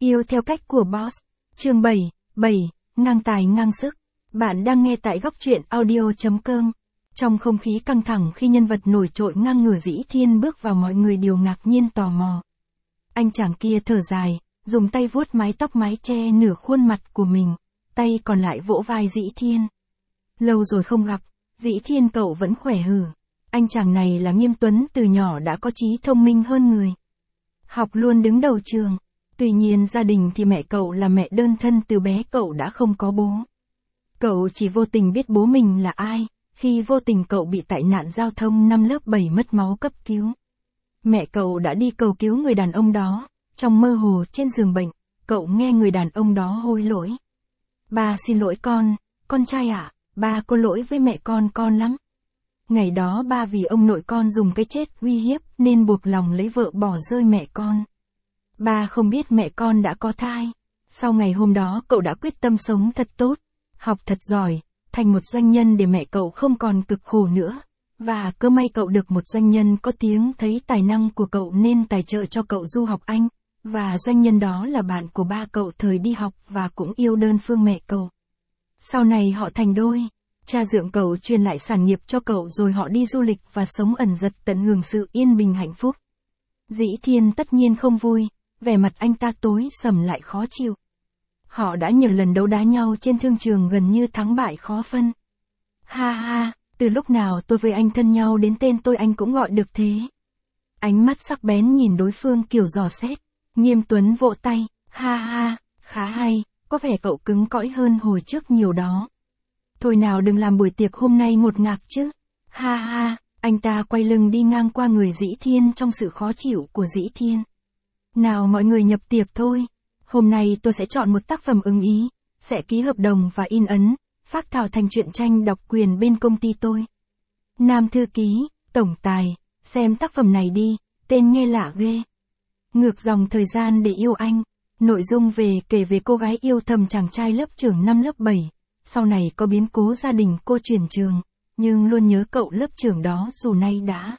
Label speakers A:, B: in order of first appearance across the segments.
A: Yêu theo cách của Boss. Chương 7, ngang tài ngang sức. Bạn đang nghe tại góc truyện audio.com. Trong không khí căng thẳng khi nhân vật nổi trội ngang ngửa Dĩ Thiên bước vào, mọi người đều ngạc nhiên tò mò. Anh chàng kia thở dài, dùng tay vuốt mái tóc mái che nửa khuôn mặt của mình, tay còn lại vỗ vai Dĩ Thiên. Lâu rồi không gặp, Dĩ Thiên cậu vẫn khỏe hử? Anh chàng này là Nghiêm Tuấn, từ nhỏ đã có trí thông minh hơn người. Học luôn đứng đầu trường. Tuy nhiên gia đình thì mẹ cậu là mẹ đơn thân, từ bé cậu đã không có bố. Cậu chỉ vô tình biết bố mình là ai, khi vô tình cậu bị tai nạn giao thông năm lớp 7 mất máu cấp cứu. Mẹ cậu đã đi cầu cứu người đàn ông đó, trong mơ hồ trên giường bệnh, cậu nghe người đàn ông đó hối lỗi. Ba xin lỗi con trai ạ, ba có lỗi với mẹ con lắm. Ngày đó ba vì ông nội con dùng cái chết uy hiếp nên buộc lòng lấy vợ bỏ rơi mẹ con. Ba không biết mẹ con đã có thai. Sau ngày hôm đó cậu đã quyết tâm sống thật tốt, học thật giỏi, thành một doanh nhân để mẹ cậu không còn cực khổ nữa. Và cơ may cậu được một doanh nhân có tiếng thấy tài năng của cậu nên tài trợ cho cậu du học Anh. Và doanh nhân đó là bạn của ba cậu thời đi học và cũng yêu đơn phương mẹ cậu. Sau này họ thành đôi. Cha dượng cậu truyền lại sản nghiệp cho cậu rồi họ đi du lịch và sống ẩn dật tận hưởng sự yên bình hạnh phúc. Dĩ Thiên tất nhiên không vui, vẻ mặt anh ta tối sầm lại khó chịu. Họ đã nhiều lần đấu đá nhau trên thương trường, gần như thắng bại khó phân. Ha ha, từ lúc nào tôi với anh thân nhau đến tên tôi anh cũng gọi được thế. Ánh mắt sắc bén nhìn đối phương kiểu dò xét. Nghiêm Tuấn vỗ tay, ha ha, khá hay, có vẻ cậu cứng cõi hơn hồi trước nhiều đó. Thôi nào đừng làm buổi tiệc hôm nay ngột ngạt chứ. Ha ha, anh ta quay lưng đi ngang qua người Dĩ Thiên trong sự khó chịu của Dĩ Thiên. Nào mọi người nhập tiệc thôi. Hôm nay tôi sẽ chọn một tác phẩm ưng ý, sẽ ký hợp đồng và in ấn, phác thảo thành truyện tranh độc quyền bên công ty tôi. Nam thư ký, tổng tài, xem tác phẩm này đi, tên nghe lạ ghê. Ngược dòng thời gian để yêu anh. Nội dung kể về cô gái yêu thầm chàng trai lớp trưởng năm lớp 7. Sau này có biến cố gia đình cô chuyển trường, nhưng luôn nhớ cậu lớp trưởng đó dù nay đã.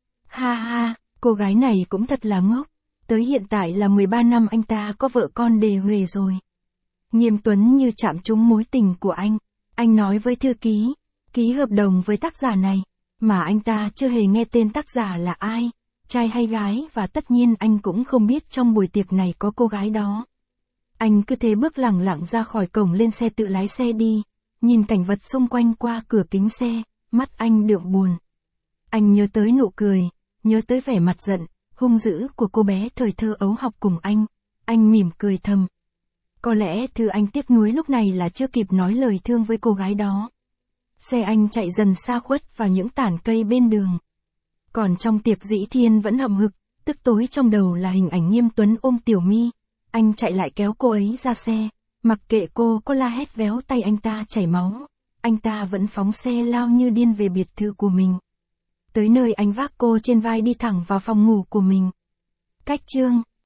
A: Ha ha, cô gái này cũng thật là ngốc. Tới hiện tại là 13 năm anh ta có vợ con đề huề rồi. Nghiêm Tuấn như chạm trúng mối tình của anh. Anh nói với thư ký, ký hợp đồng với tác giả này, mà anh ta chưa hề nghe tên tác giả là ai, trai hay gái, và tất nhiên anh cũng không biết trong buổi tiệc này có cô gái đó. Anh cứ thế bước lẳng lặng ra khỏi cổng, lên xe tự lái xe đi, nhìn cảnh vật xung quanh qua cửa kính xe, mắt anh đượm buồn. Anh nhớ tới nụ cười, nhớ tới vẻ mặt giận, hung dữ của cô bé thời thơ ấu học cùng anh mỉm cười thầm. Có lẽ thứ anh tiếc nuối lúc này là chưa kịp nói lời thương với cô gái đó. Xe anh chạy dần xa khuất vào những tản cây bên đường. Còn trong tiệc Dĩ Thiên vẫn hậm hực, tức tối trong đầu là hình ảnh Nghiêm Tuấn ôm Tiểu My. Anh chạy lại kéo cô ấy ra xe, mặc kệ cô có la hét véo tay anh ta chảy máu, anh ta vẫn phóng xe lao như điên về biệt thự của mình. Tới nơi anh vác cô trên vai đi thẳng vào phòng ngủ của mình. Cách chương